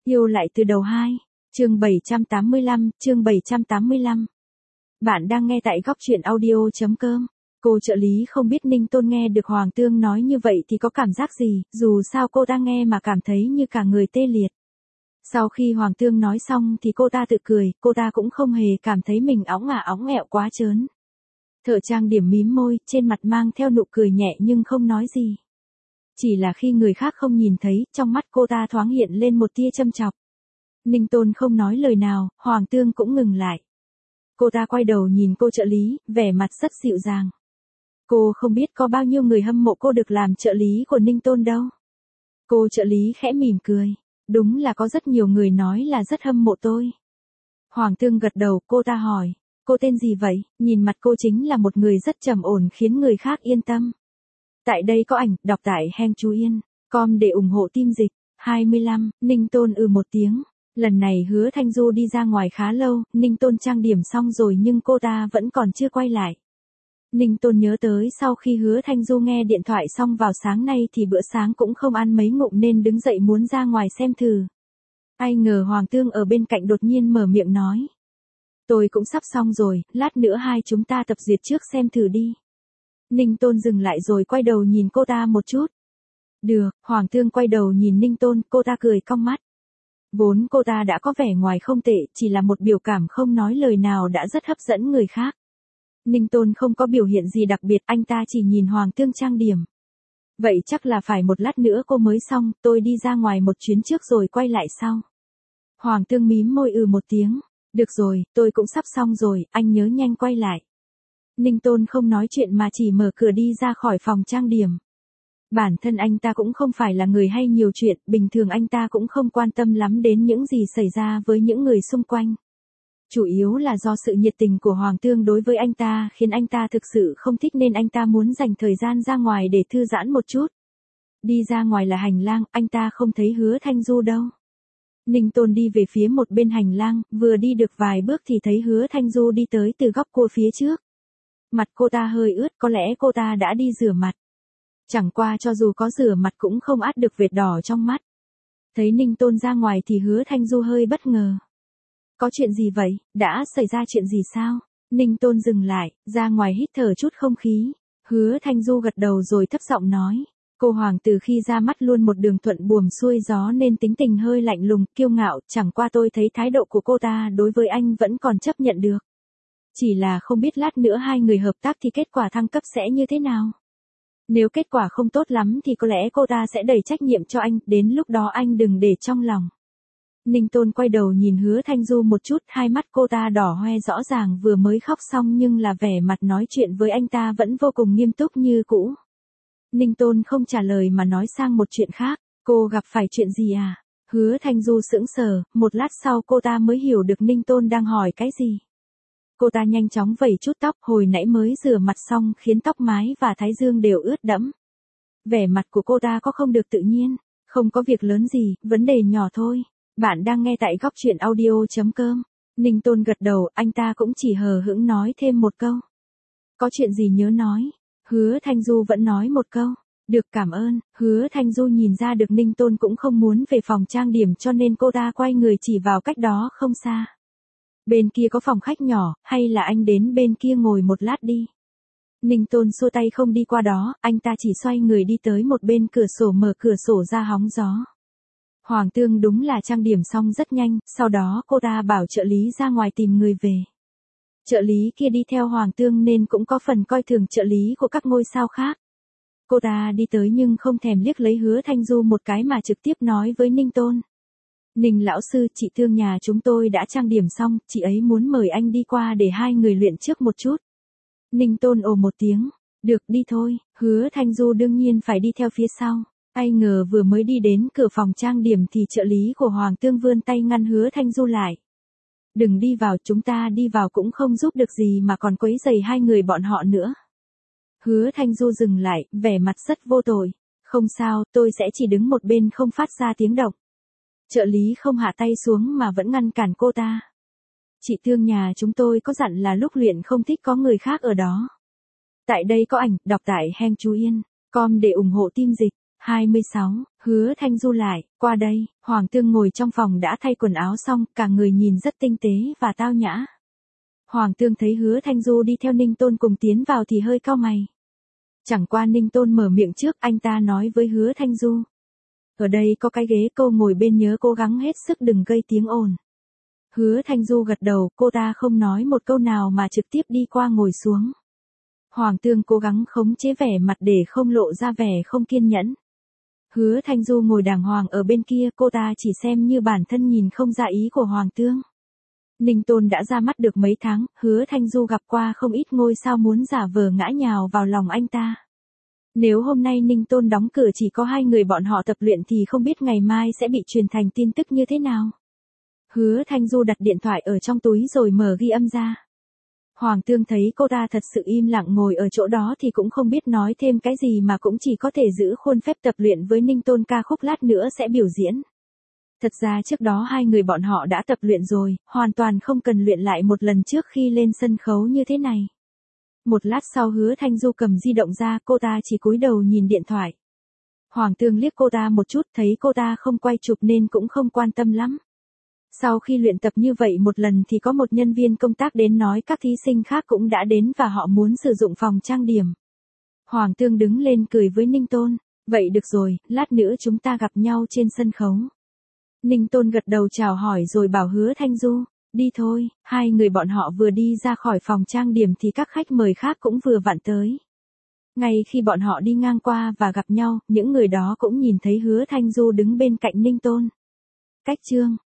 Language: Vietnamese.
Yêu lại từ đầu 2, chương 785, chương 785. Bạn đang nghe tại góc truyện audio.com. Cô trợ lý không biết Ninh Tôn nghe được Hoàng Tương nói như vậy thì có cảm giác gì, dù sao cô ta nghe mà cảm thấy như cả người tê liệt. Sau khi Hoàng Tương nói xong thì cô ta tự cười, cô ta cũng không hề cảm thấy mình óng ẹo quá trớn. Thợ trang điểm mím môi, trên mặt mang theo nụ cười nhẹ nhưng không nói gì. Chỉ là khi người khác không nhìn thấy, trong mắt cô ta thoáng hiện lên một tia châm chọc. Ninh Tôn không nói lời nào, Hoàng Tương cũng ngừng lại. Cô ta quay đầu nhìn cô trợ lý, vẻ mặt rất dịu dàng. Cô không biết có bao nhiêu người hâm mộ cô được làm trợ lý của Ninh Tôn đâu. Cô trợ lý khẽ mỉm cười. Đúng là có rất nhiều người nói là rất hâm mộ tôi. Hoàng Tương gật đầu, cô ta hỏi. Cô tên gì vậy? Nhìn mặt cô chính là một người rất trầm ổn khiến người khác yên tâm. Tại đây có ảnh, đọc tại Heng Chú Yên. Com để ủng hộ team dịch. 25, Ninh Tôn một tiếng. Lần này Hứa Thanh Du đi ra ngoài khá lâu, Ninh Tôn trang điểm xong rồi nhưng cô ta vẫn còn chưa quay lại. Ninh Tôn nhớ tới sau khi Hứa Thanh Du nghe điện thoại xong vào sáng nay thì bữa sáng cũng không ăn mấy ngụm nên đứng dậy muốn ra ngoài xem thử. Ai ngờ Hoàng Tương ở bên cạnh đột nhiên mở miệng nói. Tôi cũng sắp xong rồi, lát nữa hai chúng ta tập duyệt trước xem thử đi. Ninh Tôn dừng lại rồi quay đầu nhìn cô ta một chút. Được, Hoàng Tương quay đầu nhìn Ninh Tôn, cô ta cười cong mắt. Vốn cô ta đã có vẻ ngoài không tệ, chỉ là một biểu cảm không nói lời nào đã rất hấp dẫn người khác. Ninh Tôn không có biểu hiện gì đặc biệt, anh ta chỉ nhìn Hoàng Tương trang điểm. Vậy chắc là phải một lát nữa cô mới xong, tôi đi ra ngoài một chuyến trước rồi quay lại sau. Hoàng Tương mím môi một tiếng. Được rồi, tôi cũng sắp xong rồi, anh nhớ nhanh quay lại. Ninh Tôn không nói chuyện mà chỉ mở cửa đi ra khỏi phòng trang điểm. Bản thân anh ta cũng không phải là người hay nhiều chuyện, bình thường anh ta cũng không quan tâm lắm đến những gì xảy ra với những người xung quanh. Chủ yếu là do sự nhiệt tình của Hoàng Tương đối với anh ta khiến anh ta thực sự không thích nên anh ta muốn dành thời gian ra ngoài để thư giãn một chút. Đi ra ngoài là hành lang, anh ta không thấy Hứa Thanh Du đâu. Ninh Tôn đi về phía một bên hành lang, vừa đi được vài bước thì thấy Hứa Thanh Du đi tới từ góc cua phía trước. Mặt cô ta hơi ướt, có lẽ cô ta đã đi rửa mặt. Chẳng qua cho dù có rửa mặt cũng không át được vệt đỏ trong mắt. Thấy Ninh Tôn ra ngoài thì Hứa Thanh Du hơi bất ngờ. Có chuyện gì vậy? Đã xảy ra chuyện gì sao? Ninh Tôn dừng lại, ra ngoài hít thở chút không khí. Hứa Thanh Du gật đầu rồi thấp giọng nói. Cô Hoàng từ khi ra mắt luôn một đường thuận buồm xuôi gió nên tính tình hơi lạnh lùng, kiêu ngạo, chẳng qua tôi thấy thái độ của cô ta đối với anh vẫn còn chấp nhận được. Chỉ là không biết lát nữa hai người hợp tác thì kết quả thăng cấp sẽ như thế nào. Nếu kết quả không tốt lắm thì có lẽ cô ta sẽ đẩy trách nhiệm cho anh, đến lúc đó anh đừng để trong lòng. Ninh Tôn quay đầu nhìn Hứa Thanh Du một chút, hai mắt cô ta đỏ hoe rõ ràng vừa mới khóc xong nhưng là vẻ mặt nói chuyện với anh ta vẫn vô cùng nghiêm túc như cũ. Ninh Tôn không trả lời mà nói sang một chuyện khác, cô gặp phải chuyện gì à? Hứa Thanh Du sững sờ, một lát sau cô ta mới hiểu được Ninh Tôn đang hỏi cái gì. Cô ta nhanh chóng vẩy chút tóc, hồi nãy mới rửa mặt xong khiến tóc mái và thái dương đều ướt đẫm. Vẻ mặt của cô ta có không được tự nhiên, không có việc lớn gì, vấn đề nhỏ thôi. Bạn đang nghe tại góc truyện audio.com. Ninh Tôn gật đầu, anh ta cũng chỉ hờ hững nói thêm một câu. Có chuyện gì nhớ nói. Hứa Thanh Du vẫn nói một câu. Được, cảm ơn. Hứa Thanh Du nhìn ra được Ninh Tôn cũng không muốn về phòng trang điểm cho nên cô ta quay người chỉ vào cách đó không xa. Bên kia có phòng khách nhỏ, hay là anh đến bên kia ngồi một lát đi. Ninh Tôn xua tay không đi qua đó, anh ta chỉ xoay người đi tới một bên cửa sổ mở cửa sổ ra hóng gió. Hoàng Tương đúng là trang điểm xong rất nhanh, sau đó cô ta bảo trợ lý ra ngoài tìm người về. Trợ lý kia đi theo Hoàng Tương nên cũng có phần coi thường trợ lý của các ngôi sao khác. Cô ta đi tới nhưng không thèm liếc lấy Hứa Thanh Du một cái mà trực tiếp nói với Ninh Tôn. Ninh lão sư, chị Thương nhà chúng tôi đã trang điểm xong, chị ấy muốn mời anh đi qua để hai người luyện trước một chút. Ninh Tôn một tiếng. Được, đi thôi. Hứa Thanh Du đương nhiên phải đi theo phía sau. Ai ngờ vừa mới đi đến cửa phòng trang điểm thì trợ lý của Hoàng Tương vươn tay ngăn Hứa Thanh Du lại. Đừng đi vào, chúng ta đi vào cũng không giúp được gì mà còn quấy rầy hai người bọn họ nữa. Hứa Thanh Du dừng lại, vẻ mặt rất vô tội. Không sao, tôi sẽ chỉ đứng một bên không phát ra tiếng động. Trợ lý không hạ tay xuống mà vẫn ngăn cản cô ta. Chị Thương nhà chúng tôi có dặn là lúc luyện không thích có người khác ở đó. Tại đây có ảnh, đọc tại Heng Chú Yên. Com để ủng hộ team dịch. 26, Hứa Thanh Du lại, qua đây, Hoàng Tương ngồi trong phòng đã thay quần áo xong, cả người nhìn rất tinh tế và tao nhã. Hoàng Tương thấy Hứa Thanh Du đi theo Ninh Tôn cùng tiến vào thì hơi cau mày. Chẳng qua Ninh Tôn mở miệng trước, anh ta nói với Hứa Thanh Du. Ở đây có cái ghế, cô ngồi bên nhớ cố gắng hết sức đừng gây tiếng ồn. Hứa Thanh Du gật đầu, cô ta không nói một câu nào mà trực tiếp đi qua ngồi xuống. Hoàng Tương cố gắng khống chế vẻ mặt để không lộ ra vẻ không kiên nhẫn. Hứa Thanh Du ngồi đàng hoàng ở bên kia, cô ta chỉ xem như bản thân nhìn không ra ý của Hoàng Tương. Ninh Tôn đã ra mắt được mấy tháng, Hứa Thanh Du gặp qua không ít ngôi sao muốn giả vờ ngã nhào vào lòng anh ta. Nếu hôm nay Ninh Tôn đóng cửa chỉ có hai người bọn họ tập luyện thì không biết ngày mai sẽ bị truyền thành tin tức như thế nào. Hứa Thanh Du đặt điện thoại ở trong túi rồi mở ghi âm ra. Hoàng Tương thấy cô ta thật sự im lặng ngồi ở chỗ đó thì cũng không biết nói thêm cái gì mà cũng chỉ có thể giữ khuôn phép tập luyện với Ninh Tôn, ca khúc lát nữa sẽ biểu diễn. Thật ra trước đó hai người bọn họ đã tập luyện rồi, hoàn toàn không cần luyện lại một lần trước khi lên sân khấu như thế này. Một lát sau Hứa Thanh Du cầm di động ra, cô ta chỉ cúi đầu nhìn điện thoại. Hoàng Tương liếc cô ta một chút, thấy cô ta không quay chụp nên cũng không quan tâm lắm. Sau khi luyện tập như vậy một lần thì có một nhân viên công tác đến nói các thí sinh khác cũng đã đến và họ muốn sử dụng phòng trang điểm. Hoàng Tương đứng lên cười với Ninh Tôn, vậy được rồi, lát nữa chúng ta gặp nhau trên sân khấu. Ninh Tôn gật đầu chào hỏi rồi bảo Hứa Thanh Du, đi thôi. Hai người bọn họ vừa đi ra khỏi phòng trang điểm thì các khách mời khác cũng vừa vặn tới. Ngay khi bọn họ đi ngang qua và gặp nhau, những người đó cũng nhìn thấy Hứa Thanh Du đứng bên cạnh Ninh Tôn. Cách chương